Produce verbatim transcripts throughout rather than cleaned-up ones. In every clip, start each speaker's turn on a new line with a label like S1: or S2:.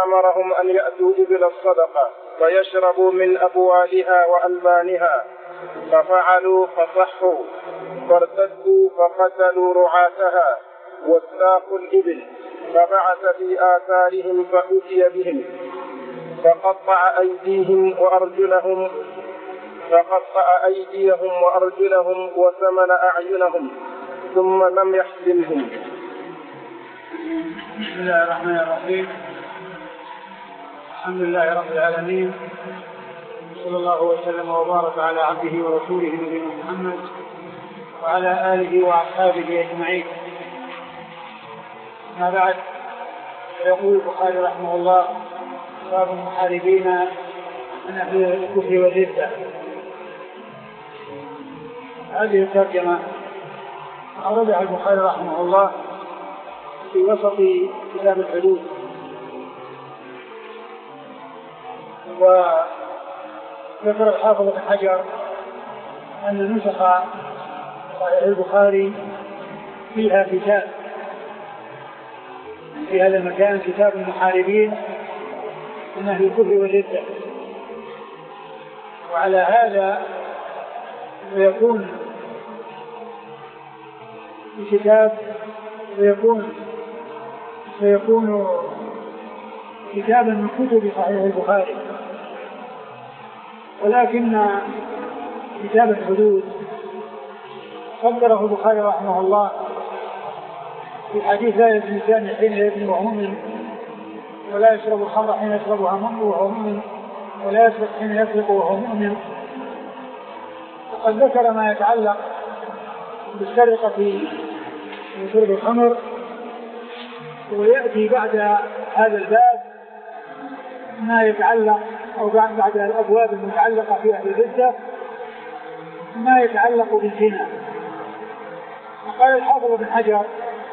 S1: فأمرهم أن يأتوا إبل الصدقة فيشربوا من أبوالها وألبانها، ففعلوا فصحوا، فارتدوا فقتلوا رعاتها واستاقوا الإبل، فبعث في آثارهم فأتي بهم فقطع أيديهم وأرجلهم فقطع أيديهم وأرجلهم وثمن أعينهم ثم لم يحزمهم.
S2: بسم الله الرحمن الرحيم. الحمد لله رب العالمين، صلى الله وسلم وبارك على عبده ورسوله نبينا محمد وعلى آله وأصحابه أجمعين. ما بعد، يقول البخاري رحمه الله: باب المحاربين من أهل الكفر والردة. هذه الترجمة أوردها البخاري رحمه الله في وسط كتاب الحدود، وذكر الحافظ بن حجر أن نسخ صحيح البخاري فيها كتاب في هذا المكان، كتاب المحاربين من أهل الكفر والردة. وعلى هذا ويكون الكتاب ويكون ويكون كتابا من كتب صحيح البخاري، ولكن كتاب الحدود قدره البخاري رحمه الله في حديث لا يزني الزاني حين يزني وهو مؤمن، ولا يشرب الخمر حين يشربها وهو مؤمن، ولا يسرق حين يسرق وهو مؤمن. وقد ذكر ما يتعلق بالسرقة من شرب الخمر، ويأتي بعد هذا الباب ما يتعلق أو بعد الأبواب المتعلقة في أهل الردة ما يتعلق بالزنا. وقال الحافظ بن حجر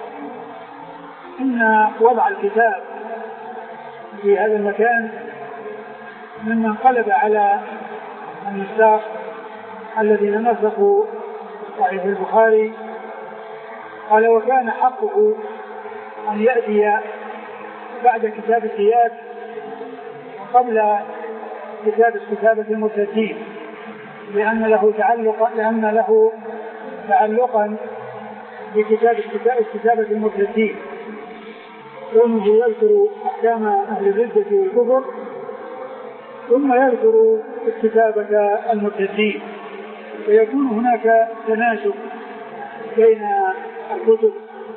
S2: إن وضع الكتاب في هذا المكان مما انقلب على النساخ الذين نسخوا صحيح البخاري. قال: وكان حقه أن يأتي بعد كتاب الزياد وقبل كتاب كتابة المرتدين، لأن له تعلق لأن له تعلقا بكتاب كتابة المرتدين، كونه يذكر أحكام أهل الردة والكفر ثم يذكر كتابة المرتدين، فيكون هناك تناسب بين الكتب.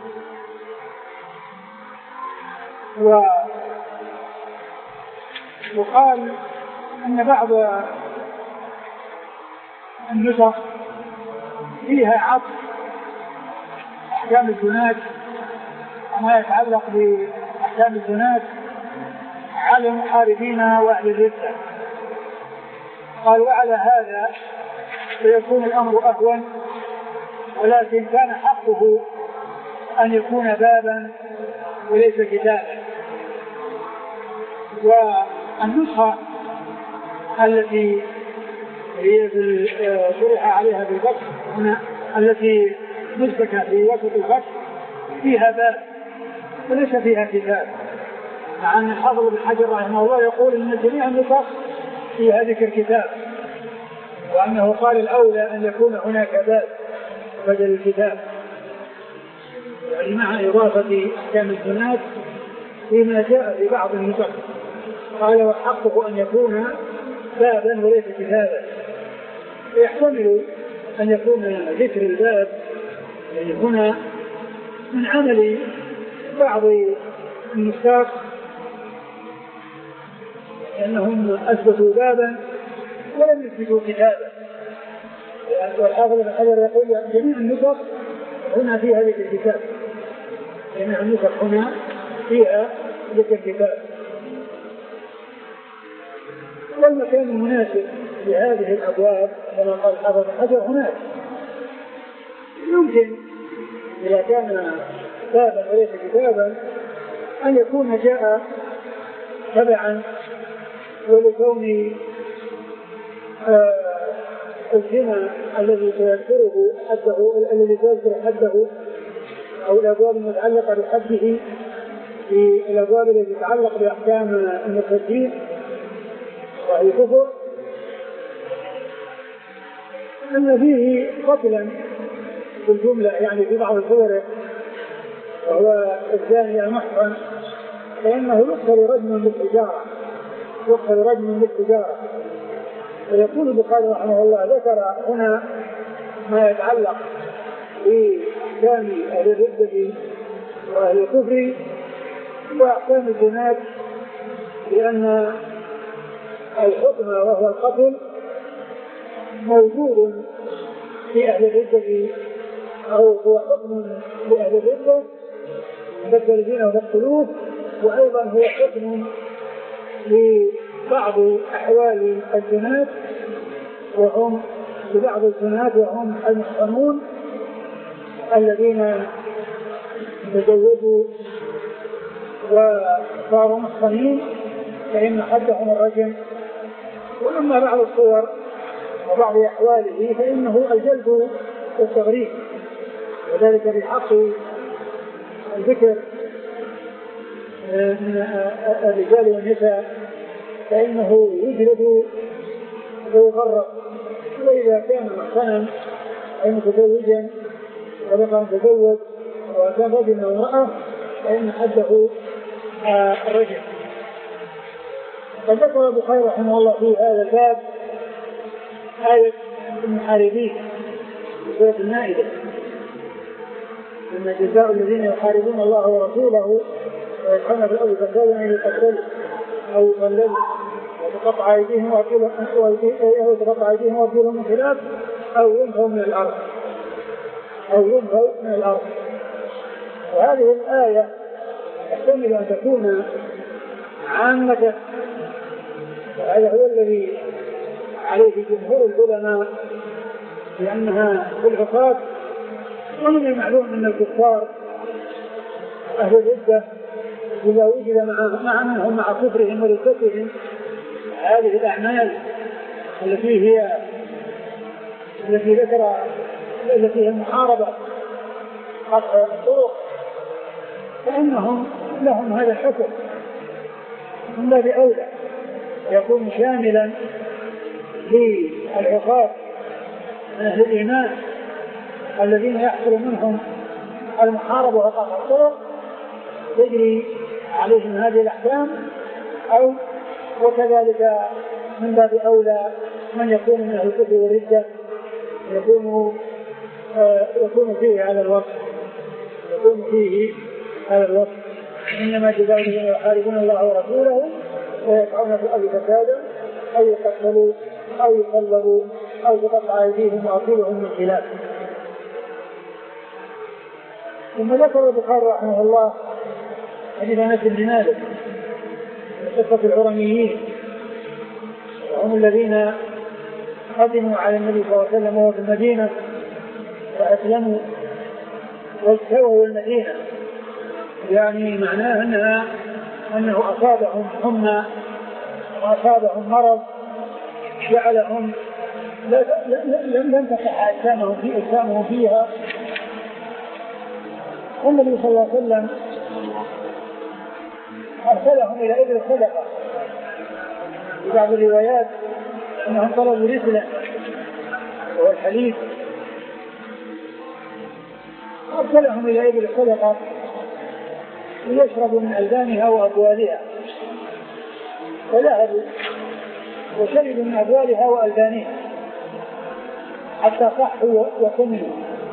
S2: وقال أن بعض النسخ فيها عطف أحكام الزناد وما يتعلق بأحكام الزناد على المحاربين وأهل الردة. قال: وعلى هذا فيكون الأمر أهون، ولكن كان حقه أن يكون بابا وليس كتابا. والنسخة التي هي شرح عليها بالفتح هنا، التي نسبك في وسط الفتح، فيها باب وليس فيها كتاب، مع أن الحافظ بن حجر رحمه الله يقول إن جميع النسخ فيها ذكر كتاب، وأنه قال الأولى أن يكون هناك باب بدل الكتاب، يعني مع إضافة أحكام الزناد فيما جاء في بعض النسخ. قال: وحقه أن يكون بابا وليس كتابا. يحتمل أن يكون ذكر الباب أن يكون من عمل بعض النساخ لأنهم أثبتوا بابا ولم يثبتوا كتابا. والحافظ بن حجر يقول: جميع النسخ هنا فيها ذكر الكتاب، جميع النسخ هنا فيها ذكر الكتاب. والمكان المناسب لهذه الأبواب كما قال الحافظ بن حجر هناك. يمكن إذا كان بابا وليس كتابا أن يكون جاء تبعا، ولكون آه الزنا الذي سيذكره حده الذي سيذكر حده أو الأبواب المتعلقة بحده في الأبواب التي تتعلق بأحكام المرتدين وهي كفر أن فيه قتلا بالجملة، يعني في بعض صوره، وهو الزاني المحصن، فإنه يقتل رجما بالحجارة يقتل رجما بالحجارة. ويقول البخاري رحمه الله ذكر هنا ما يتعلق بأحكام أهل الردة وأهل الكفر وأحكام الجنات، لأن الحكم وهو القتل موجود في أهل الردة، أو هو حكم لأهل الردة مبدلين ومقتلوه، وأيضا هو حكم لبعض أحوال الجنات وهم لبعض الجنات وهم المحصنون الذين تزوجوا وصاروا محصنين، فإن حدهم الرجم. وأما بعض الصور وبعض أحواله فإنه الجلد والتغريب، وذلك بحق الذكر من الرجال والنساء فإنه يجلد ويغرق، وإذا كان محصنا أي متزوجا وبقى متزوج وكان رجل وامرأة فإن حده الرجل. فذكر البخاري رحمه الله في هذا الباب آية المحاربين في سورة المائدة، إن جزاء الذين يحاربون الله ورسوله ويسعون في الأرض فسادا أن يقتلوا أو يصلبوا وتقطع أيديهم وأرجلهم من خلاف أو ينفوا من الأرض أو ينفوا من الأرض. وهذه الآية تحتمل أن تكون عامة، وهذا هو الذي عليه جمهور العلماء، لأنها في العقاد. ومن المعلوم أن الكفار أهل الردة إذا وجد مع, مع منهم مع كفرهم وردتهم هذه الأعمال التي هي التي ذكر التي هي المحاربة قطع الطرق، فإنهم لهم هذا الحكم من باب أولى يكون شاملا للعقاد من أهل الإيمان الذين يحصل منهم المحاربة وقطع الطرق تجري عليهم هذه الأحكام، أو وكذلك من باب أولى من يكون من أهل الكفر والردة يكون آه يكون فيه هذا الوصف يكون فيه هذا الوصف إنما جزاء الذين يحاربون الله ورسوله ويسعون في الأرض فسادا أو يقتلوا أو يصلبوا أو تقطع أيديهم وأرجلهم من خلاف. ثم ذكر البخاري رحمه الله حديث أنس بن مالك قصة العرنيين، وهم الذين قدموا على النبي صلى الله عليه وسلم وهو في المدينة فأسلموا واستووا المدينة، يعني معناه أنها أنه أصابهم حمى وأصابهم مرض جعلهم لم تصح أجسامهم في أجسامهم فيها. والنبي صلى الله عليه وسلم أرسلهم إلى إبل الصدقة، في بعض الروايات أنهم طلبوا رسلا وهو الحليب، أرسلهم إلى إبل الصدقة ليشربوا من ألبانها وأبوالها، فذهبوا وشربوا من أبوالها وألبانها حتى صحوا وسمنوا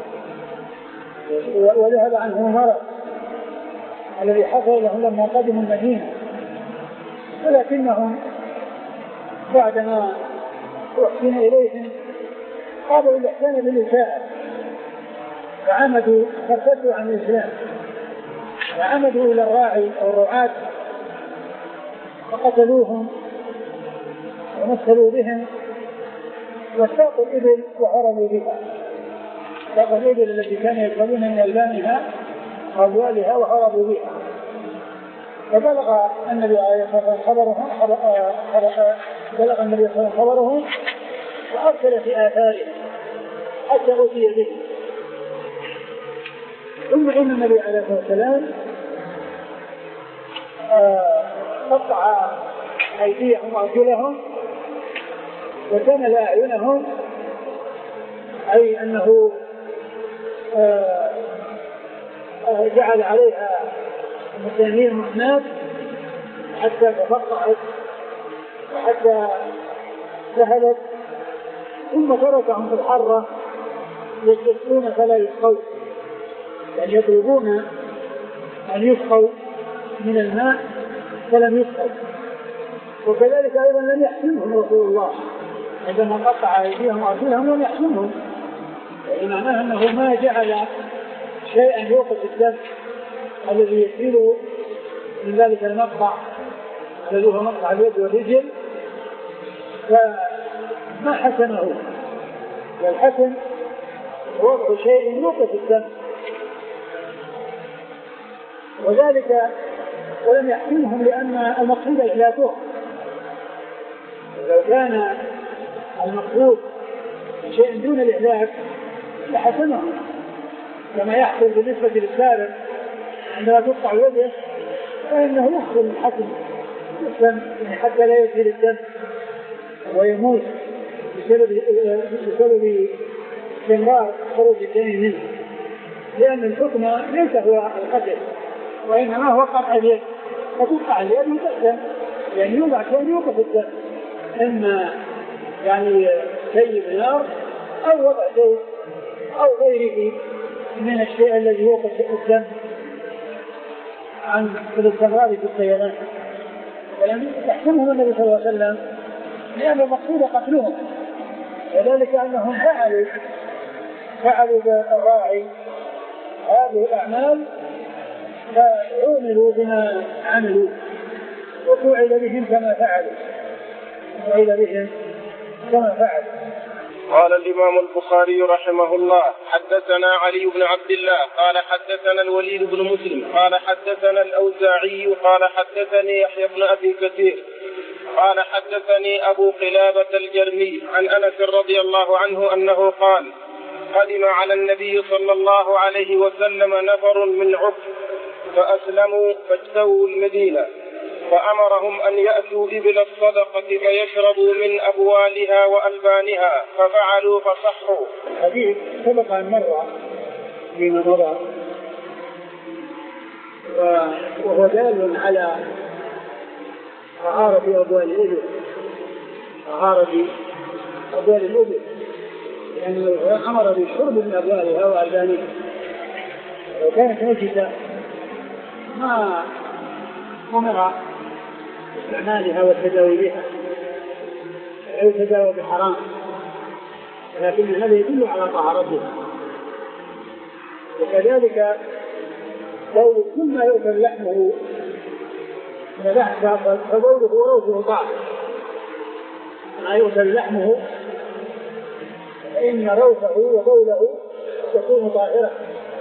S2: وذهب عنهم المرض الذي حصل لهم لما قدموا المدينة. ولكنهم بعدما أحسن إليهم قابلوا الإحسان بالإساءة فعمدوا فارتدوا عن الإسلام وعمدوا إلى الراعي أو الرعاة فقتلوهم ومثلوا بهم وساقوا الإبل وهربوا بها، ساقوا الإبل التي كانوا يشربون من ألبانها وأبوالها وهربوا بها. فبلغ النبي عليه الصلاة والسلام خبرهم بلغ النبي صلى الله عليه وسلم خبرهم وأرسل في آثارهم حتى أتي به. ثم إن النبي عليه الصلاة والسلام قطع أيديهم وأرجلهم وكمل أعينهم، أي أنه جعل عليها مسامير محماة حتى تفقعت وحتى سهلت، ثم تركهم في الحرة يستسقون فلا يسقون، يعني يطلبون أن يسقوا من الماء فلم يسقوا. وكذلك أيضا لم يحسنهم رسول الله عندما قطع أيديهم وأرجلهم، لم يحسنهم، يعني معناه أنه ما جعل شيئا يوقف الدم الذي يسيل من ذلك المقطع الذي هو مقطع اليد والرجل، فما حسنه. والحسن وضع شيء يوقف الدم، وذلك ولم يحسنهم لأن المقصود إهلاكهم. لو كان المقصود شيء دون الإهلاك لحسنهم، كما يحصل بالنسبة للسارق عندما تقطع يده فإنه يحصل الحسن الدم حتى لا يسيل الدم ويموت بسبب بسبب استمرار خروج الدم منه، لأن الحكم ليس هو القتل وإنما هو قطع اليد، فتقطع اليد وتقتل، يعني يوضع شيء يوقف الدم، إما يعني شيء بنار أو وضع شيء أو غيره من الشيء الذي يوقف الدم عن الاستمرار في السيلان. ولم يحكمهم النبي صلى الله عليه وسلم لأن المقصود قتلهم، وذلك أنهم فعلوا فعلوا بالراعي هذه الأعمال فعملوا بما عملوا وفعل بهم كما فعلوا فعل بهم كما فعلوا.
S1: قال الإمام البخاري رحمه الله: حدثنا علي بن عبد الله قال حدثنا الوليد بن مسلم قال حدثنا الأوزاعي قال حدثني يحيى بن أبي كثير قال حدثني أبو قلابة الجرمي عن أنس رضي الله عنه أنه قال: قدم على النبي صلى الله عليه وسلم نفر من عكف فأسلموا فاجتووا المدينة، فأمرهم أن يأتوا إبل الصدقة فيشربوا من أبوالها وألبانها، ففعلوا فصحوا.
S2: حديث سبق أن مر فيما مضى، وهو دال على طهارة أبوال الإبل، طهارة أبوال الإبل، لأنه أمر بالشرب من أبوالها وألبانها، لو كانت نجسة ما أمر باستعمالها والتداوي بها أو تداوي بحرام، لكن هذا يدل على طهارتها. وكذلك قول كل ما يؤكل لحمه من لحم فبوله وروثه طاهر، ما يؤكل لحمه فإن روثه وبوله تكون طاهرة.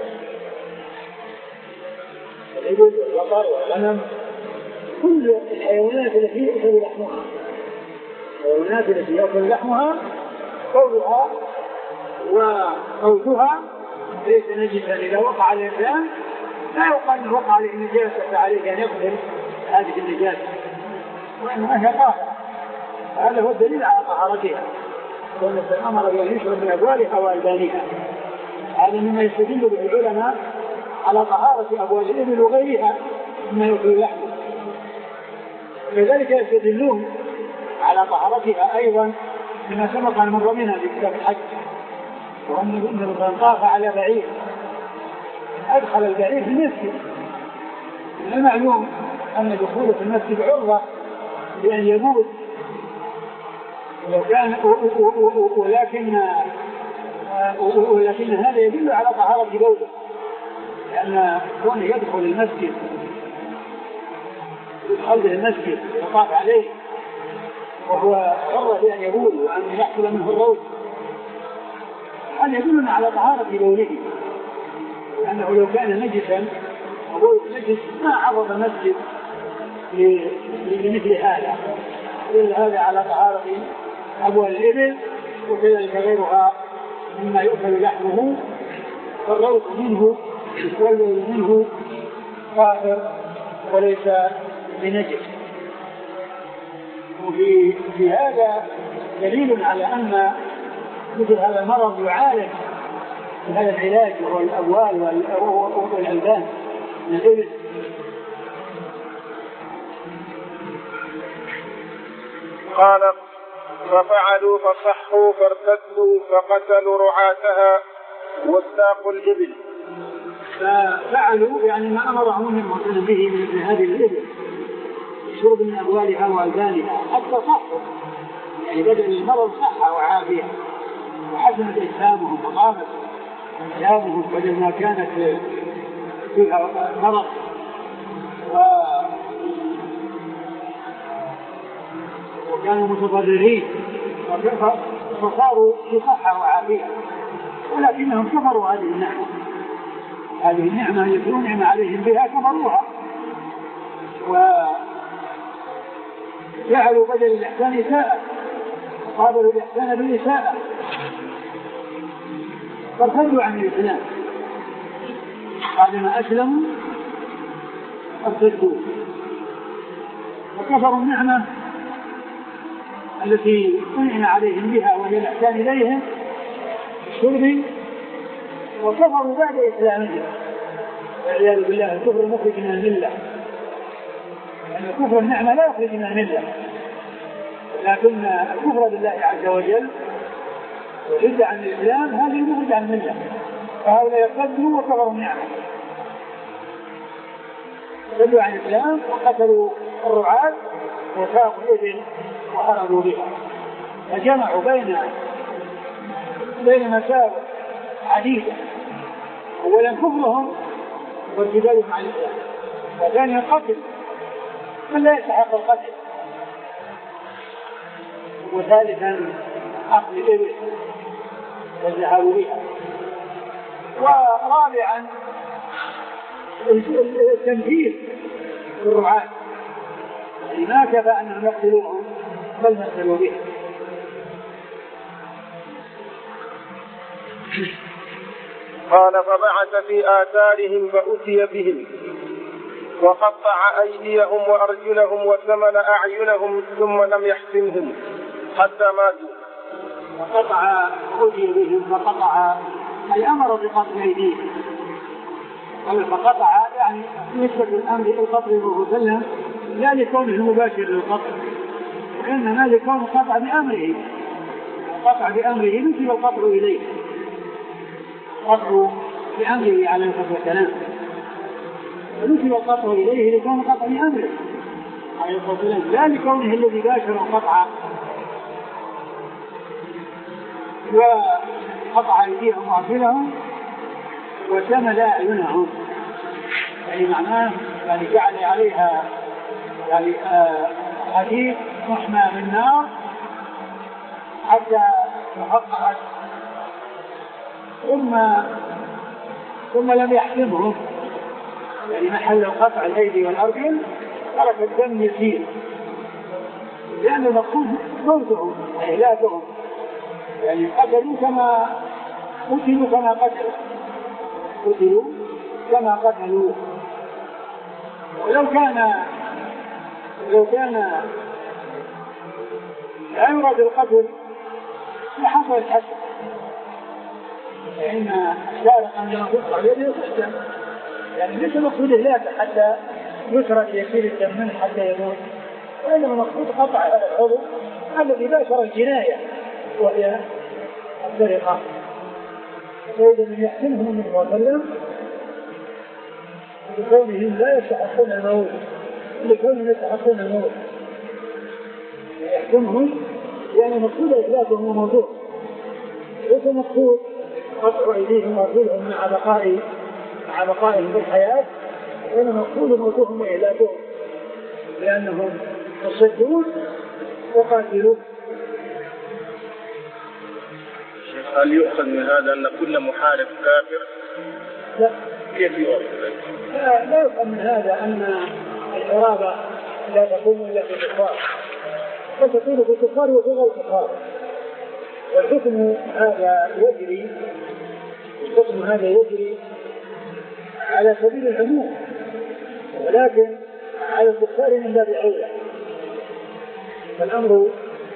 S2: الإبل والبقر والغنم كل الحيوانات التي يؤكل لحمها، الحيوانات التي يؤكل لحمها قولها وروثها ليس نجسا. إذا وقع الإنسان لا يقال أنه وقع عليه النجاسة فعليه أن يقتل هذه النجاسة، وإنما هي طاهرة. هذا هو الدليل على طهارتها، وأن الأمر بأن يشرب من أبوالها وألبانها. هذا مما يستدل به العلماء على طهارة أبوال الإبل وغيرها مما يؤكل لحمه. كذلك يستدلون على طهارتها أيضا بما سبق أن مر منها في كتاب الحج، وأن من طاف على بعير أدخل البعير في المسجد. من المعلوم أن دخوله في المسجد عرضة بأن يموت، وكان ولكن ولكن هذا يدل على طهارة بوله، لأن كونه يدخل المسجد يدخل المسجد ويطاف عليه وهو عرضة بأن يبول وأن يحصل منه الروث، هذا يدل على طهارة بوله، لأنه لو كان نجسا وبول نجس ما عرض المسجد لمثل هذا. يدل هذا على طهارة أبوال الإبل، وكذلك غيرها مما يؤكل لحمه، فالروث منه والبول منه طاهر وليس بنجس. وفي في هذا دليل على أن مثل هذا المرض يعالج بهذا العلاج وهو الأبوال والألبان من الإبل.
S1: قال ففعلوا فصحوا فارتدوا فقتلوا رعاتها واستاقوا الإبل.
S2: ففعلوا يعني ما أمرهم المرسل به من هذه الإبل شرب من أبوالها وألبانها حتى صحوا، يعني بدل المرض صحة وعافية وحسنت إسلامهم وقامت إسلامهم بدل ما كانت فيها مرض و... وكانوا متضررين فصاروا في صحة وعافية، ولكنهم كفروا هذه النعمة. هذه النعمة التي أنعم عليهم بها كفروها وجعلوا بدل الإحسان إساءة وقابلوا الإحسان بالإساءة فارتدوا عن الإسلام بعدما أسلموا ارتدوا وكفروا النعمة التي أنعم عليهم بها وهي الإحسان إليهم الشرب، وكفروا بعد إسلامهم والعياذ بالله. الكفر مخرج من الملة، يعني كفر النعمة لا يخرج من الملة، لكن الكفر بالله عز وجل والرد عن الإسلام هذا يخرج عن الملة. فهؤلاء يرتدوا وكفروا النعمة، ردوا عن الإسلام وقتلوا الرعاة وساقوا الإبل وأرادوا بها، فجمعوا بين بين مساوئ عديدة. أولا كفرهم وارتدادهم عن الإسلام، وثانيا القتل من لا يستحق القتل، وثالثا أخذ الإبل والذهاب بها، ورابعا التنفيذ بالرعاة، يعني ما كفى أنهم يقتلوهم بل نقتلوا بها.
S1: قال فبعث في آثارهم فأتي بهم وقطع أيديهم وأرجلهم وثمن أعينهم ثم لم يحسمهم حتى ماتوا.
S2: وقطع أتي بهم فقطع أي أمر بقطع أيديهم، فقطع يعني نسبة الأمر القطع المسلم لا لكونه مباشر للقطع، وإنما لكونه قطع بأمره، قطع بأمره نسب القطع إليه، قطع بأمره على الكلام ونسب القطع إليه لكونه قطع بأمره على الكلام لا لكونه الذي باشر القطع. وقطع أيديهم وأرجلهم وشمل أعينهم، يعني معناه يعني جعل عليها يعني حديد محمى من نار حتى تحققت، ثم ثم لم يحسمهم، يعني محل قطع الأيدي والأرجل ترك الدم يسير، لأن المقصود موتهم وإهلاكهم، يعني قتلوا كما قتلوا كما قتلوا قتلوا كما قتلوا. ولو كان لو كان لا يراد القتل لحصل الحسن، فإن الشارع عندما تقطع يده يقتل، يعني ليس مقصود إهلاكه حتى يترك يسير الدم منه حتى يموت، وإنما مقصود قطع العضو الذي باشر الجناية وهي السرقة. فإذا من يحسنهم من وسلم لكونهم لا يستحقون الموت، لكونهم يستحقون الموت يحكمهم، يعني مقصود إثباتهم وموضوع، ليس مقصود قطع أيديهم وأرجلهم مع بقاء مع بقائهم في الحياة، وإنما مقصود موتهم وإهلاكهم لأنهم يصدون وقاتلوا.
S1: هل يؤخذ من هذا أن كل محارب كافر؟
S2: لا.
S1: كيف يؤخذ؟
S2: لا, لا يؤخذ من هذا أن الحرابة لا تكون إلا في الكفار، فتكون في الكفار وفي غير الكفار، والحكم هذا يجري الحكم هذا يجري على سبيل العموم، ولكن على الكفار من باب أولى. فالأمر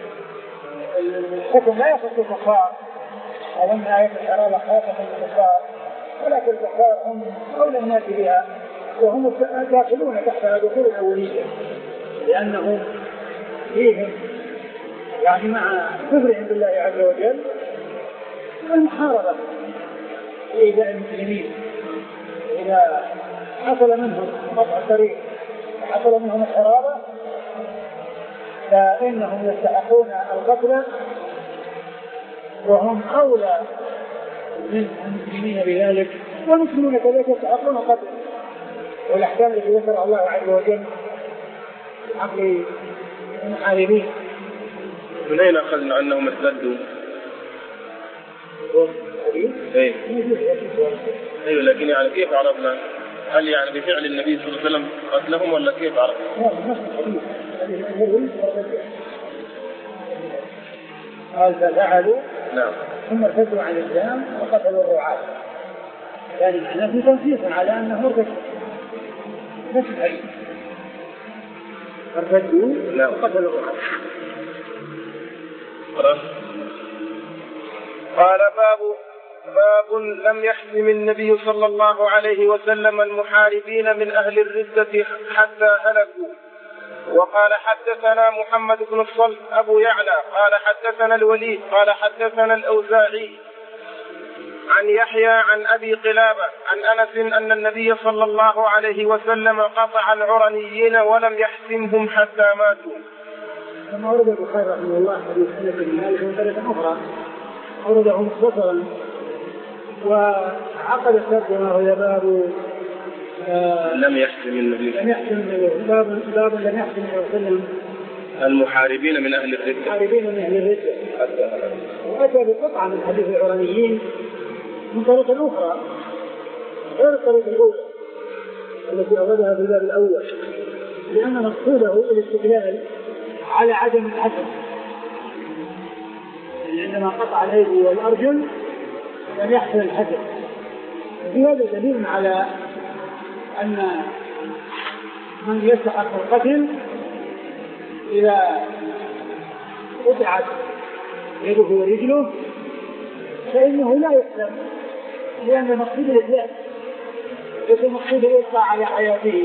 S2: الحكم لا يخص الكفار، وأن آية الحرارة خاصة بالكفار، ولكن الكفار هم أولى الناس بها، وهم داخلون تحت دخول الأولية، لأنهم فيهم يعني مع كفرهم بالله عز وجل المحاربة لإيذاء المسلمين. إذا حصل منهم قطع الطريق وحصل منهم الحرابة فإنهم يستحقون القتل، وهم أولى من المسلمين بذلك، والمسلمون كذلك يستحقون القتل. والأحكام التي ذكر الله عز وجل عقل المحاربين.
S1: من أين أخذنا أنهم ارتدوا؟ أيه. أيوة، لكن يعني كيف عرفنا؟ هل يعني بفعل النبي صلى الله عليه وسلم قتلهم ولا كيف عرفنا؟
S2: قال ففعلوا
S1: نعم
S2: ثم ارتدوا عن الإسلام وقتلوا الرعاة، يعني معناه في تنصيص على أنه ارتدوا نفس الحديث، ارتدوا وقتلوا الرعاة.
S1: قال باب باب لم يحزم النبي صلى الله عليه وسلم المحاربين من أهل الردة حتى هلكوا. وقال حدثنا محمد بن الصلت أبو يعلى قال حدثنا الوليد قال حدثنا الأوزاعي عن يحيى عن أبي قلابة عن أنس أن النبي صلى الله عليه وسلم قطع العرنيين ولم يحزمهم حتى ماتوا.
S2: ثم أورد البخاري رحمه الله حديث أنس بن مالك من طريقة أخرى، أورده مختصرا وعقد الترجمة وهي باب
S1: آه لم يحزم النبي
S2: لم يحزم باب باب لم يحزم النبي صلى الله عليه وسلم
S1: المحاربين من أهل الردة
S2: المحاربين من أهل الردة. وأتى بقطعة من حديث العرنيين من طريق أخرى غير الطريق الأولى التي أوردها في الباب الأول، لأن مقصوده الاستدلال على عدم الحسن، عندما قطع الأيدي والأرجل لم يحصل الحسن. في هذا دليل على أن من يستحق القتل إذا قطعت يده ورجله فإنه لا يحسن، لأن مقصود الإسلام ليس مقصود الإبقاء على حياته.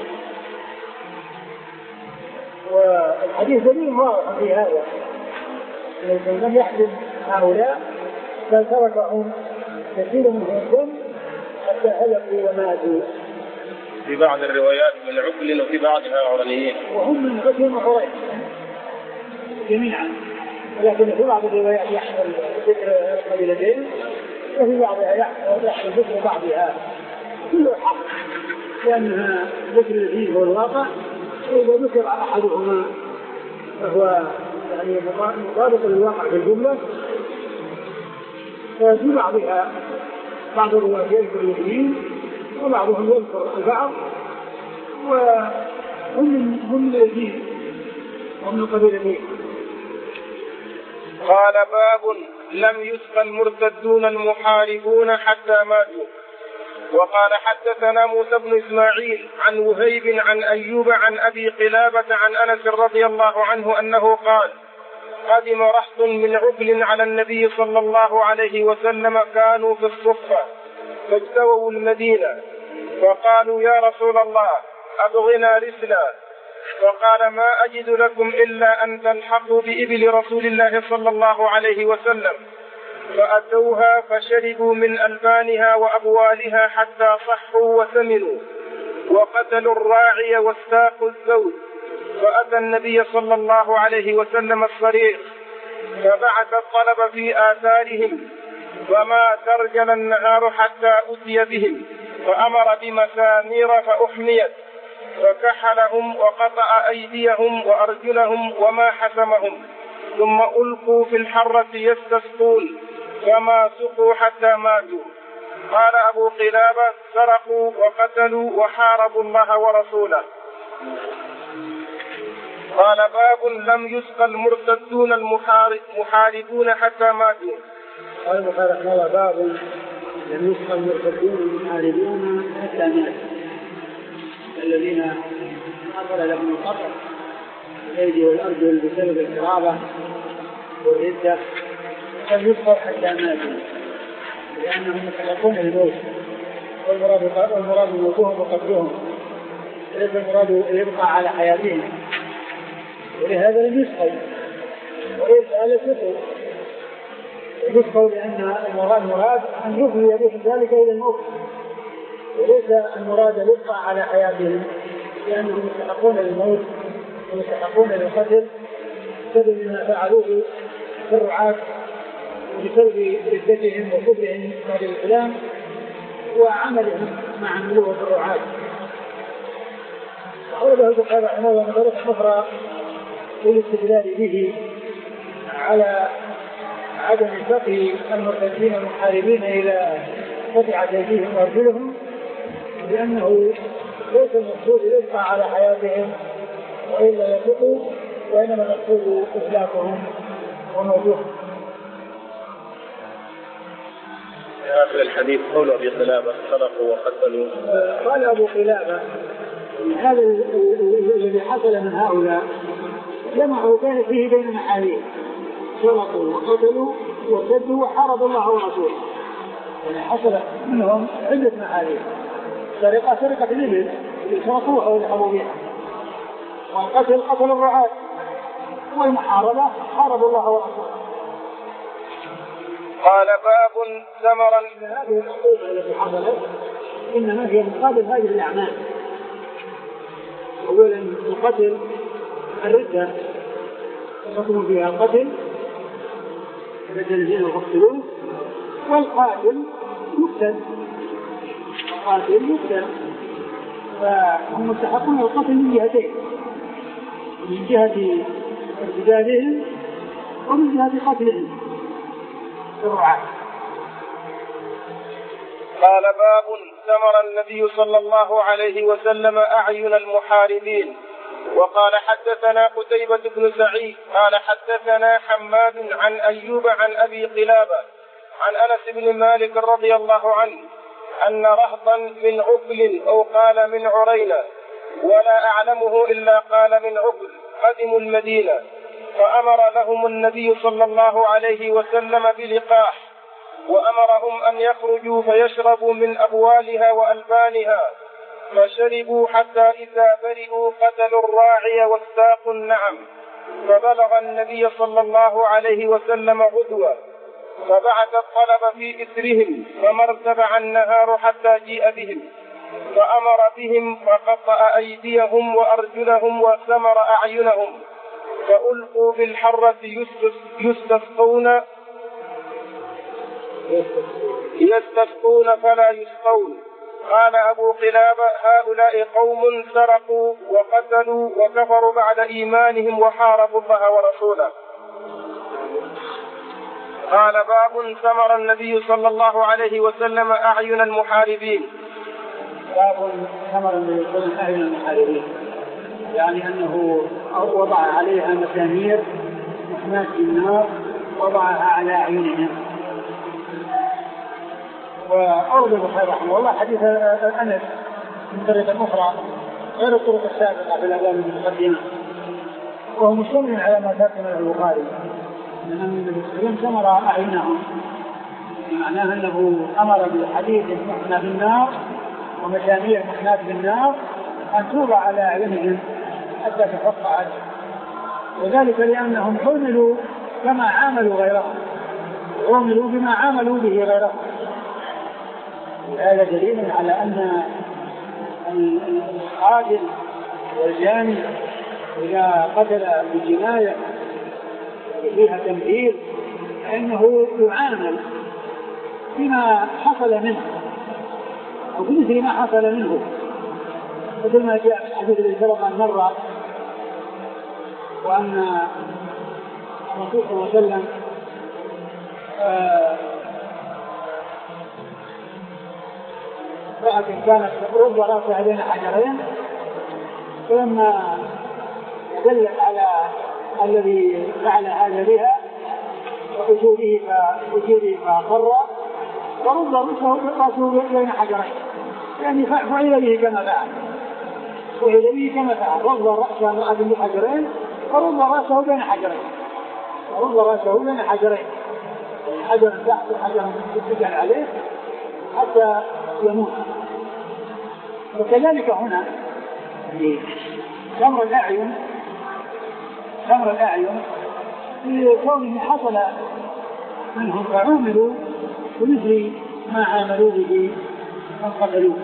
S2: والحديث دليل واضح في هذا، لو لم يحزم هؤلاء فتركهم كثير منهم الدم حتى هلكوا وماتوا.
S1: في بعض الروايات من عقل وفي بعضها عرنيين،
S2: وهم من عقل وحرين جميعا، ولكن في بعض الروايات يحمل ذكر القبيلتين وفي بعضها يحمل ذكر بعضها، كله حق لأنها ذكر الدين هو الواقع، وإذا ذكر أحدهما فهو يعني مطابق للواقع في الجملة. ففي بعضها بعض الروايات يذكر الاثنين وبعضهم يذكر البعض، وهم هم الذين هم القبيلتين.
S1: قال باب لم يسقى المرتدون المحاربون حتى ماتوا. وقال حدثنا موسى بن إسماعيل عن وهيب عن أيوب عن أبي قلابة عن أنس رضي الله عنه أنه قال قدم رهط من عقل على النبي صلى الله عليه وسلم كانوا في الصفة فاجتووا المدينة فقالوا يا رسول الله أبغنا رسلا، فقال ما أجد لكم إلا أن تلحقوا بإبل رسول الله صلى الله عليه وسلم، فأتوها فشربوا من ألبانها وأبوالها حتى صحوا وثمنوا وقتلوا الراعي واستاقوا الزوج. فأتى النبي صلى الله عليه وسلم الصريخ فبعث الطلب في آثارهم وما ترجل النهار حتى أتي بهم، فأمر بمسامير فأحميت فكحلهم وقطع أيديهم وأرجلهم وما حسمهم، ثم ألقوا في الحرة يستسقون فما سقوا حتى ماتوا. قال أبو قلابة سرقوا وقتلوا وحاربوا الله ورسوله. قال باب لم يسقى المرتدون المحاربون حتى ماتوا.
S2: قال البخاري رحمه الله باب لم يسقى المرتدون المحاربون حتى ماتوا، الذين حصل لهم القطع الأيدي والأرجل بسبب القرابة والردة قد يبقوا حتى ماتوا لأنهم يستحقون الموت والمراد والمراد موتهم وقتلهم ليس المراد يبقى على حياتهم ولهذا لم يسقوا وإذا لا سقوا يسقوا لأن المراد مراد أن يفضي بهم ذلك إلى الموت وليس المراد يبقى على حياتهم لأنهم يستحقون الموت ويستحقون القتل بسبب ما فعلوه في الرعاة وبسبب ردتهم وكفرهم بعد الإسلام وعملهم ما عملوه في الرعاة. أورده البخاري رحمه الله من طريق أخرى للاستدلال به على عدم فقه المرتدين المحاربين إلى قطعت أيديهم وأرجلهم لأنه ليس المقصود يبقى على حياتهم وإلا يفقوا وإنما المقصود إهلاكهم وموتهم.
S1: آخر الحديث قول أبي قلابة سرقوا وقتلوا.
S2: قال أبو قلابة هذا الذي حصل من هؤلاء جمعوا كان فيه بين محاريب سرقوا وقتلوا وارتدوا وحاربوا الله ورسوله يعني حصل منهم عدة محاريب سرقة سرقة الإبل سرقوها وذهبوا بها والقتل قتل الرعاة والمحاربة حاربوا الله ورسوله.
S1: قال باب ثمرا
S2: هذه العقوبة التي حصلت إنما هي مقابل هذه الأعمال. أولا القتل الردة يقوم فيها القتل الذين يقتلون والقاتل يقتل القاتل يقتل فهم مستحقون القتل من جهتين من جهة ارتدادهم ومن جهة قتلهم الرعاة.
S1: قال باب ثمر النبي صلى الله عليه وسلم أعين المحاربين. وقال حدثنا قتيبة بن سعيد قال حدثنا حماد عن أيوب عن أبي قلابة عن أنس بن مالك رضي الله عنه أن رهطا من عقل أو قال من عرينة ولا أعلمه إلا قال من عقل قدموا المدينة فأمر لهم النبي صلى الله عليه وسلم بلقاح وأمرهم أن يخرجوا فيشربوا من أبوالها وألبانها فشربوا حتى إذا برئوا قتلوا الراعي واستاقوا النعم فبلغ النبي صلى الله عليه وسلم غدوة فبعث الطلب في إثرهم فما ارتفع النهار حتى جيء بهم فأمر بهم فقطع أيديهم وأرجلهم وثمر أعينهم فألقوا بالحرة يستسقون يستسقون فلا يسقون. قال أبو قلابة هؤلاء قوم سرقوا وقتلوا وكفروا بعد إيمانهم وحاربوا الله ورسوله. قال باب ثمر النبي صلى الله عليه وسلم أعين المحاربين.
S2: باب ثمر النبي صلى الله عليه وسلم أعين المحاربين يعني أنه وضع عليها مسامير محماة بالنار وضعها على أعينهم. وأورد البخاري رحمه الله حديث أنس من طريقة أخرى غير الطرق السابقة في الأبواب المتقدمة وهو مشتمل على ما ترجمه البخاري من أن النبي صلى الله عليه وسلم ثمر أعينهم معناه أنه أمر بالحديد محمى بالنار ومسامير محماة بالنار أن توضع على أعينهم حتى تحق عنه وذلك لأنهم عملوا كما عاملوا غيرهم عملوا بما عاملوا به غيرهم. هذا دليل على أن القاتل والجاني إذا قتل بجناية فيها تمثيل فإنه يعامل بما حصل منه وبمثل ما حصل منه مثل ما جاء في الحديث الذي سبق أن مر وأن الرسول صلى الله عليه وسلم امرأة كانت تقرب ورأسها بين حجرين فلما دلت على الذي فعل هذا بها وأجوره فأجوره فأقر ورد رأسه بين حجرين يعني فعل به كما فعل وإلى به كما فعل رد رأسه امرأة بحجرين ورد رأسه بين حجرين ورد رأسه بين حجرين حجر تحت حجر تتجعل عليه حتى يموت. وكذلك هنا تمر الأعين تمر الأعين في كونه حصل منهم فعملوا بمثل ما عاملوا به من قبلوه.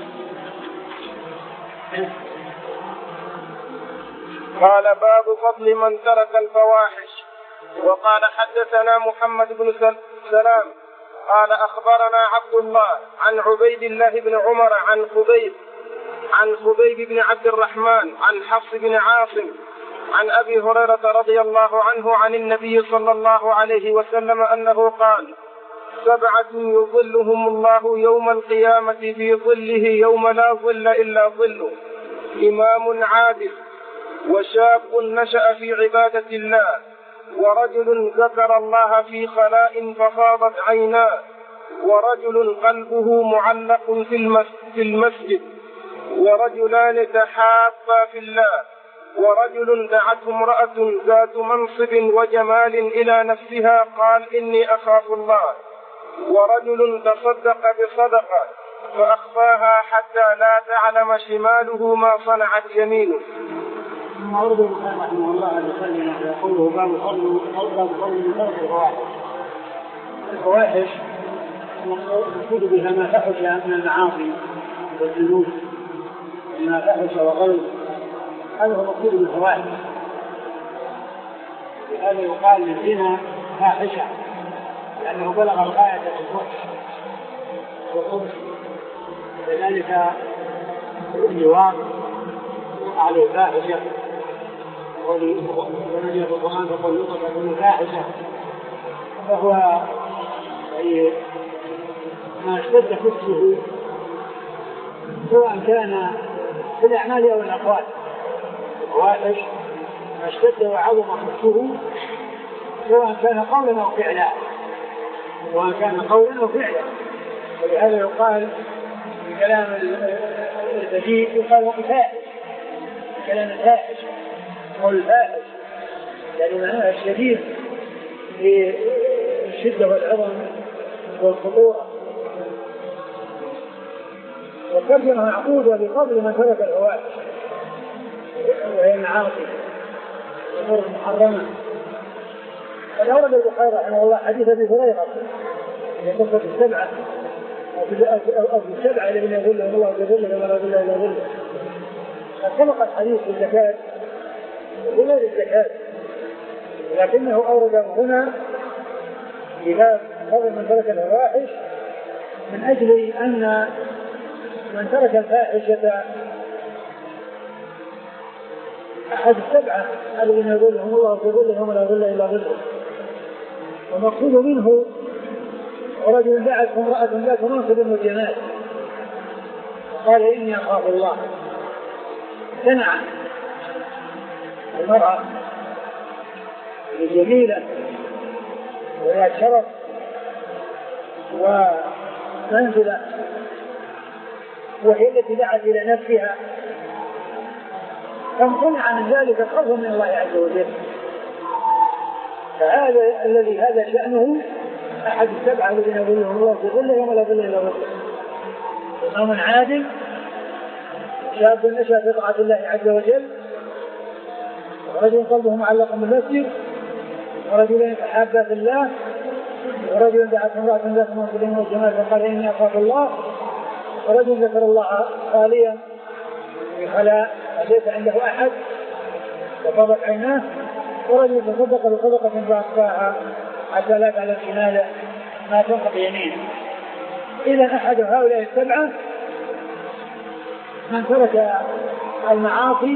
S1: قال باب فضل من ترك الفواحش. وقال حدثنا محمد بن سلام قال أخبرنا عبد الله عن عبيد الله بن عمر عن خبيب عن خبيب بن عبد الرحمن عن حفص بن عاصم عن أبي هريرة رضي الله عنه عن النبي صلى الله عليه وسلم أنه قال سبعة يظلهم الله يوم القيامة في ظله يوم لا ظل إلا ظله إمام عادل وشاب نشأ في عبادة الله ورجل ذكر الله في خلاء ففاضت عيناه ورجل قلبه معلق في المسجد ورجلان تحابا في الله ورجل دعته امرأة ذات منصب وجمال إلى نفسها قال إني أخاف الله ورجل تصدق بصدقة فأخفاها حتى لا تعلم شماله ما صنعت يمينه.
S2: ثم أورد البخاري رحمه الله عز وجل يقوله باب فضل من ترك الفواحش. الفواحش المقصود بها ما فحش من المعاصي والذنوب ما فحش وغلظ، هذا هو المقصود بالفواحش. هذا يقال للزنا فاحشة لأنه بلغ الغاية في الفحش والخبث. كذلك اللواط عليه فاحشة ومن يقول القرآن فقل لطفا من فاحشة، فهو أي ما اشتد فسقه سواء كان في الأعمال أو الأقوال. الفواحش ما اشتد وعظم فسقه سواء كان قولا أو فعلا سواء كان قولا أو فعلا. ولهذا يقال في كلام البذيء يقال فاحش، كلام الفاحش أو الفاحش يعني معناها الشديد في الشدة والعظم والخطورة. والترجمة معقودة بفضل من ترك الفواحش وهي المعاصي والأمور المحرمة. قد أورد البخاري رحمه الله حديث أبي هريرة في قصة السبعة أو في السبعة الذين يظلهم الله بظله ولا ظل إلا ظله. قد سبق الحديث في الزكاة وغير الزكاة، لكنه أورده هنا في باب فضل من ترك الفواحش من أجل أن من ترك الفاحشة أحد السبعة الذين يظلهم الله بظله ولا ظل إلا ظله. والمقصود منه ورجل دعته امرأة ذات منصب وجمال وقال إني أخاف الله. سمع المرأة الجميلة وذات شرف ومنزلة وهي التي دعت إلى نفسها، فامتنع من ذلك خوفا من الله عز وجل. فهذا الذي هذا شأنه أحد السبعة الذين يظلهم الله بظله ولا ظل إلا ظله. إمام عادل، شاب نشأ في طاعة الله عز وجل، ورجل قلبه معلق بالمسجد، ورجلين تحابا في الله، ورجل دعته امرأة ذات منصب وجمال فقال إني أخاف الله، ورجل ذكر الله خاليا في خلاء ليس عنده أحد وفضت عيناه، ورجل تصدق بصدقة فأخفاها حتى لا تعلم شماله ما تنفق يمينه. إذا أحد هؤلاء السبعة من ترك المعاصي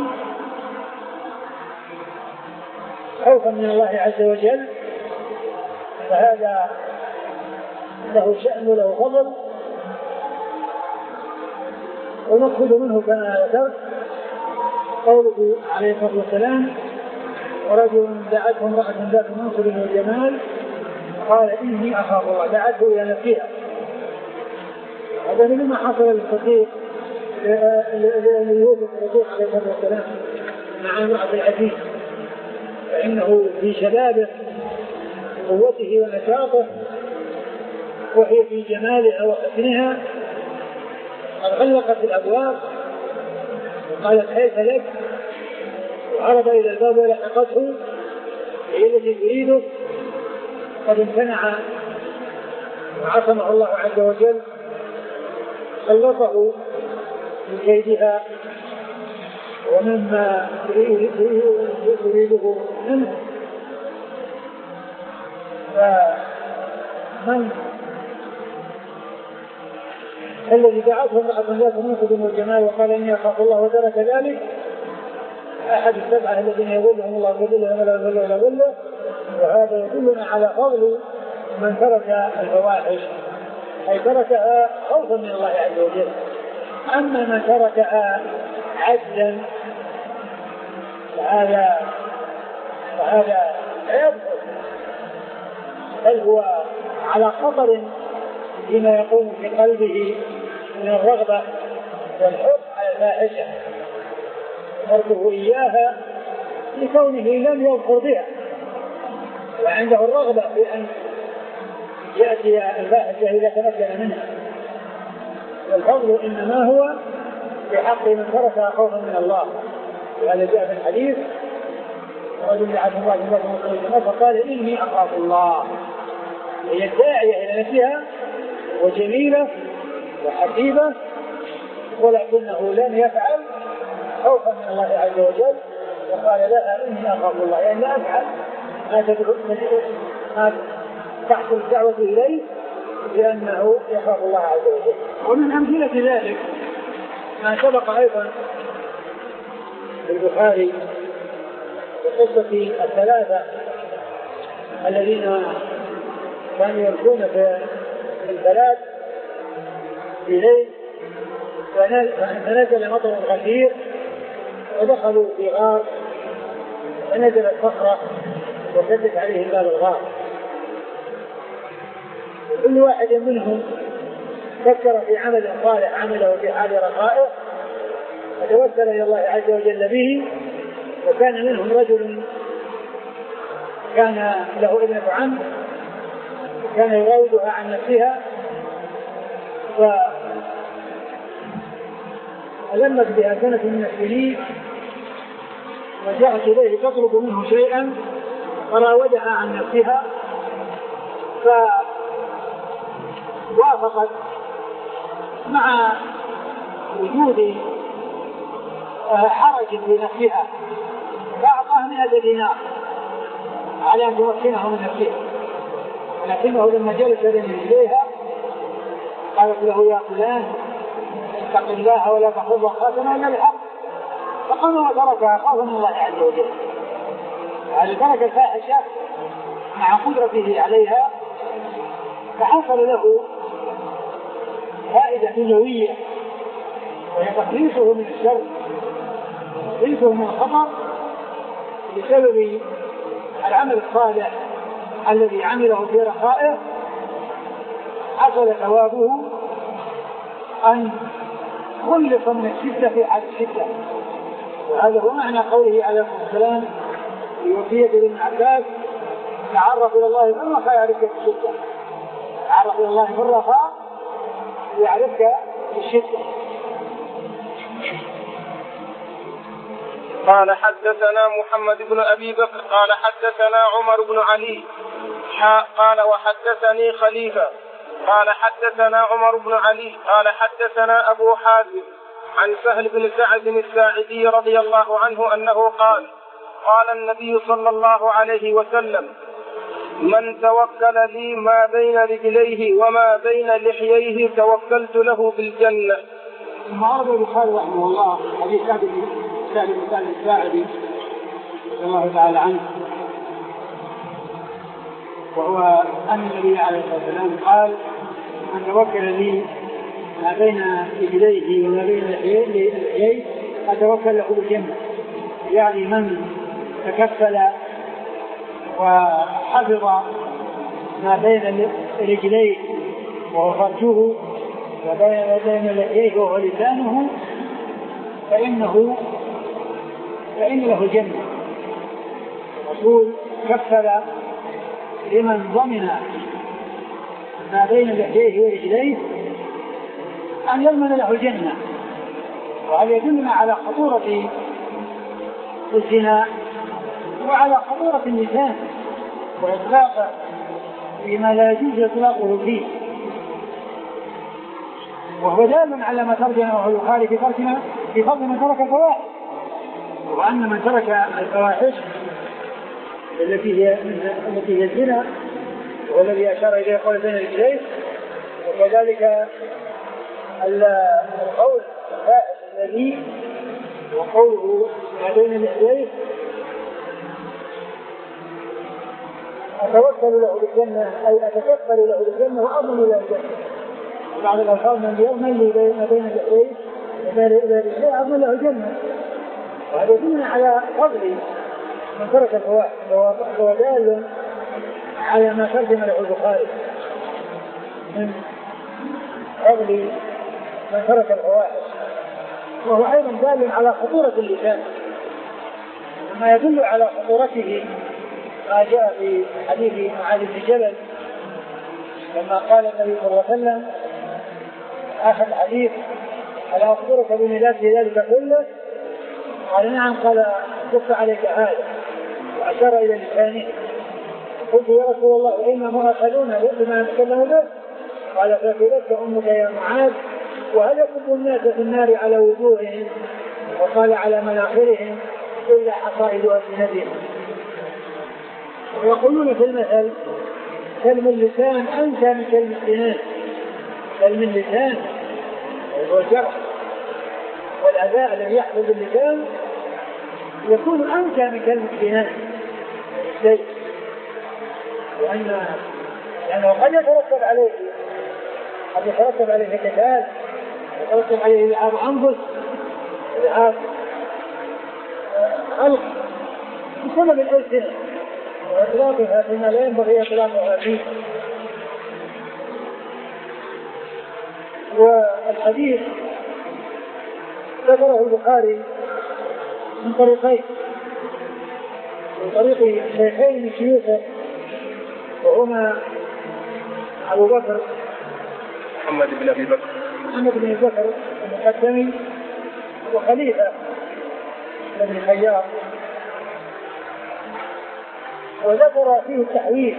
S2: خوفا من الله عز وجل فهذا له شأن وله فضل. ونأخذ منه كما ذكرت قوله عليه الصلاة والسلام ورجل دعته امرأة ذات منصب وجمال قال إني أخاف الله، دعته إلى نفسها. هذا مما حصل للصديق ليوسف الرسول عليه الصلاة والسلام مع امرأة العزيز، فإنه في شبابه قوته ونشاطه وهي في جمالها وحسنها قد غلقت الأبواب وقالت هيت لك، وعرض إلى الباب ولحقته هي التي تريده، قد امتنع وعصمه الله عز وجل، خلصه من كيدها ومما يريده منه. فمن الذي دعته امرأة ذات منصب والجمال وقال إني أخاف الله وترك ذلك أحد السبعة الذين يظلهم الله بظله ولا يظل ولا ظله، وهذا يدلنا على فضل من ترك الفواحش، أي تركها خوفا من الله عز وجل. أما من تركها عجزا فهذا فهذا لا يدخل، بل هو على خطر فيما يقوم في قلبه من الرغبة والحب على الفاحشة، تركه إياها لكونه لم يظفر بها وعنده الرغبة في أن يأتي الفاحشة إذا تمكن منها. والفضل إنما هو في حق من تركها خوفا من الله. وهذا جاء في الحديث رجل عبد الله بن مسعود فقال إني أخاف الله، هي الداعية إلى نفسها وجميلة وحبيبة، ولكنه لم يفعل خوفا من الله عز وجل، وقال لها إني أخاف الله، يعني لا أفعل ما تدعو ما تحصل الدعوة إليه لأنه يخاف الله عز وجل. ومن أمثلة ذلك ما سبق أيضا في البخاري بقصة الثلاثة الذين كانوا يلقون في البلاد في ليل فنزل مطر غزير ودخلوا في غار فنزلت صخرة وسدت عليهم باب الغار. كل واحد منهم فكر في عمل صالح عمله في حال رخائه فتوسل إلى الله عز وجل به. وكان منهم رجل كان له ابنة عم كان يراودها عن نفسها فألمت بها سنة من السنين وجاءت إليه تطلب منه شيئا فراودها عن نفسها فوافقت مع وجود حرج في نفسها فأعطاه مئة دينار على أن تمكنه من نفسها، ولكنه لما جلس إليها قالت له يا فلان اتق الله ولا تخذ خاتما إلا بالحق، فقام وتركها خوفا من الله عز وجل. هذا ترك الفاحشة مع قدرته عليها فحصل له فائدة دنيوية وهي تخليصه من الشر تخليصه من الخطر بسبب العمل الصالح الذي عمله في رخائه. حصل ثوابه أن خلص من الشدة في حال الشدة. وهذا هو معنى قوله عليه الصلاة والسلام في وصية ابن عباس تعرف إلى الله في الرخاء يعرفك في الشدة، تعرف إلى الله في الرخاء يعرفك في الشدة.
S1: قال حدثنا محمد بن أبي بكر قال حدثنا عمر بن علي قال وحدثني خليفة قال حدثنا عمر بن علي قال حدثنا أبو حازم عن سهل بن سعد الساعدي رضي الله عنه أنه قال قال النبي صلى الله عليه وسلم من توكل لي ما بين رجليه وما بين لحييه توكلت له بالجنة.
S2: ثم أرد البخاري رحمه الله حديث سعد بن سعد الساعدي رضي الله تعالى عنه، وهو أن النبي عليه الصلاة والسلام قال من توكل لي ما بين رجليه وما بين لحييه أتوكل له بالجنة، يعني من تكفل وحفظ ما بين رجليه وهو فرجه وبين لحييه وهو لسانه فإنه فإن له الجنة. الرسول كفل لمن ضمن ما بين لحييه ورجليه أن يضمن له الجنة. وهذا يدلنا على خطورة الزنا وعلى خطورة اللسان وإطلاقه فيما لا يجوز إطلاقه فيه، وهو دال على ما ترجمه البخاري في ترجمة في فضل من ترك الفواحش، وأن من ترك الفواحش التي هي التي هي الزنا والذي أشار إليه قول بين الرجلين، وكذلك القول الفاحش الذي وقوله ما بين الرجلين أتوكل له بالجنة أي أتكفل له بالجنة وأضمن له الجنة. وبعض الألفاظ من يضمن لي ما بين الرجلين وبين أضمن له الجنة، وهذا يدل على فضل من ترك الفواحش، وهو دال على ما ترجم له البخاري من فضل من ترك الفواحش، وهو أيضا دال على خطورة اللسان. وما يدل على خطورته ما جاء في حديث معاذ بن جبل لما قال النبي صلى الله عليه وسلم آخر الحديث: ألا أخبرك بميلاد ذلك كله؟ قال: نعم. قال: كف عليك هذا، وأشار إلى لسانه. قلت: يا رسول الله إنا مؤاخذون بما نتكلم به؟ قال: فكذبت أمك يا معاذ، وهل يكب الناس في النار على وجوههم، وقال على مناخرهم، إلا حصائد ألسنتهم. ويقولون في المثل: كلم اللسان أنسى من كلم السنان. كلم اللسان هو الجرح والأذى الذي يحصل باللسان يكون أنسى من كلم السنان، لأن لأنه قد يترتب عليه قد يترتب عليه كتاب، يترتب عليه لعاب أنفس، لعاب خلق بسبب الألسنة وإطلاقها فيما لا ينبغي إطلاقها فيه. والحديث ذكره البخاري من طريقين: من طريق شيخين من شيوخه وهما أبو بكر
S1: محمد بن أبي بكر
S2: محمد بن أبي بكر المقدمي وخليفة بن خيار، وذكر فيه التحويل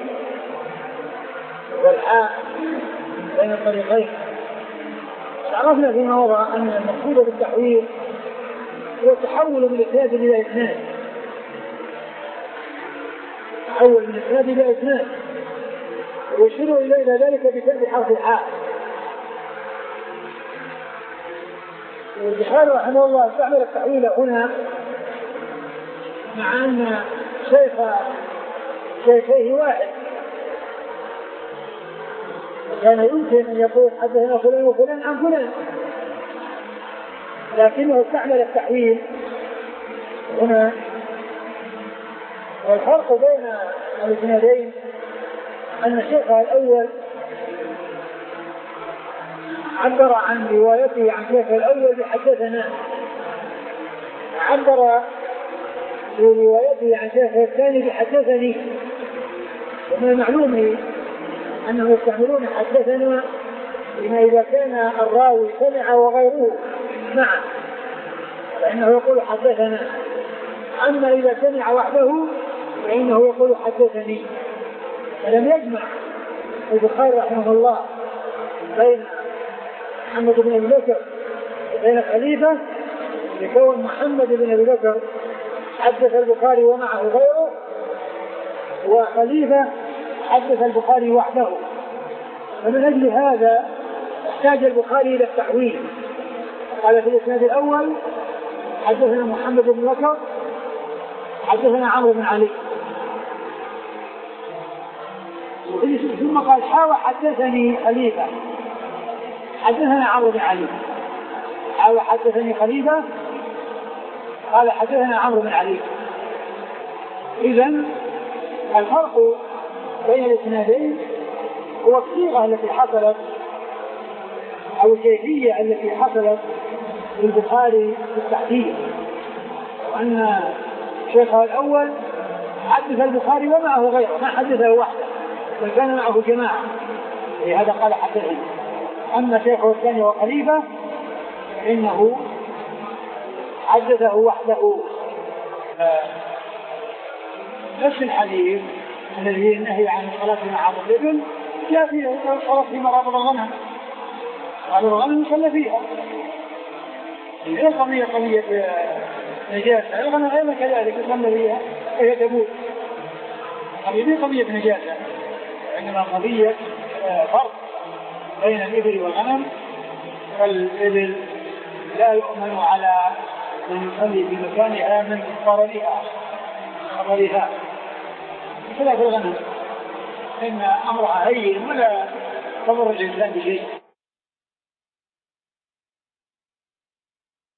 S2: والحاء بين الطريقين. عرفنا فيما وضع أن المقصود بالتحويل هو تحول من إسناد إلى إسناد، تحول من إسناد إلى إسناد، ويشير إلى ذلك بسبب حرف الحاء. والبخاري رحمه الله استعمل التحويل هنا مع أن شيخ شيخيه واحد، كان يمكن أن يقول حدثنا فلان وفلان عن فلان، لكنه استعمل التحويل هنا. والفرق بين الاثنين أن الشيخ الأول عبر عن روايته عن شيخ الأول بحدثنا، عبر في روايته عن شيخ الثاني بحدثني. ومن المعلوم أنهم يستعملون حدثنا لما إذا كان الراوي سمع وغيره معه فإنه يقول حدثنا، أما إذا سمع وحده فإنه يقول حدثني. فلم يجمع البخاري رحمه الله بين محمد بن أبي بكر وبين الخليفة لكون محمد بن أبي بكر حدث البخاري ومعه غيره، وخليفة حدث البخاري وحده. فمن أجل هذا احتاج البخاري إلى التحويل. قال في الإسناد الأول: حدثنا محمد بن بكر حدثنا عمرو بن علي، ثم قال: حاوى حدثني خليفة حدثنا عمرو بن علي. حاوى حدثني خليفة قال: حدثنا عمرو بن علي. إذن الفرق بين الاسنادين هو الصيغة التي حصلت أو الكيفية التي حصلت البخاري بالتحديد، وأن شيخه الأول حدث البخاري ومعه غيره، ما حدثه وحده بل كان معه جماعة، هذا قال حدثه. أما شيخه الثاني وخليفة فإنه حدثه وحده. نفس الحديث الذي نهي عن الصلاة مع عرض الإبل جاء فيه الصلاة في مرابض الغنم، مرابض الغنم يصلى فيها. هي قضية قضية نجاسة، الغنم أيضا كذلك يصلى فيها وهي تبول. هذه قضية نجاسة، عندما قضية فرق بين الإبل والغنم، فالإبل لا يؤمن على من يصلي في مكانها من قررها قررها خلاف الغنم، إن أمرها هين ولا تضر الإنسان بشيء.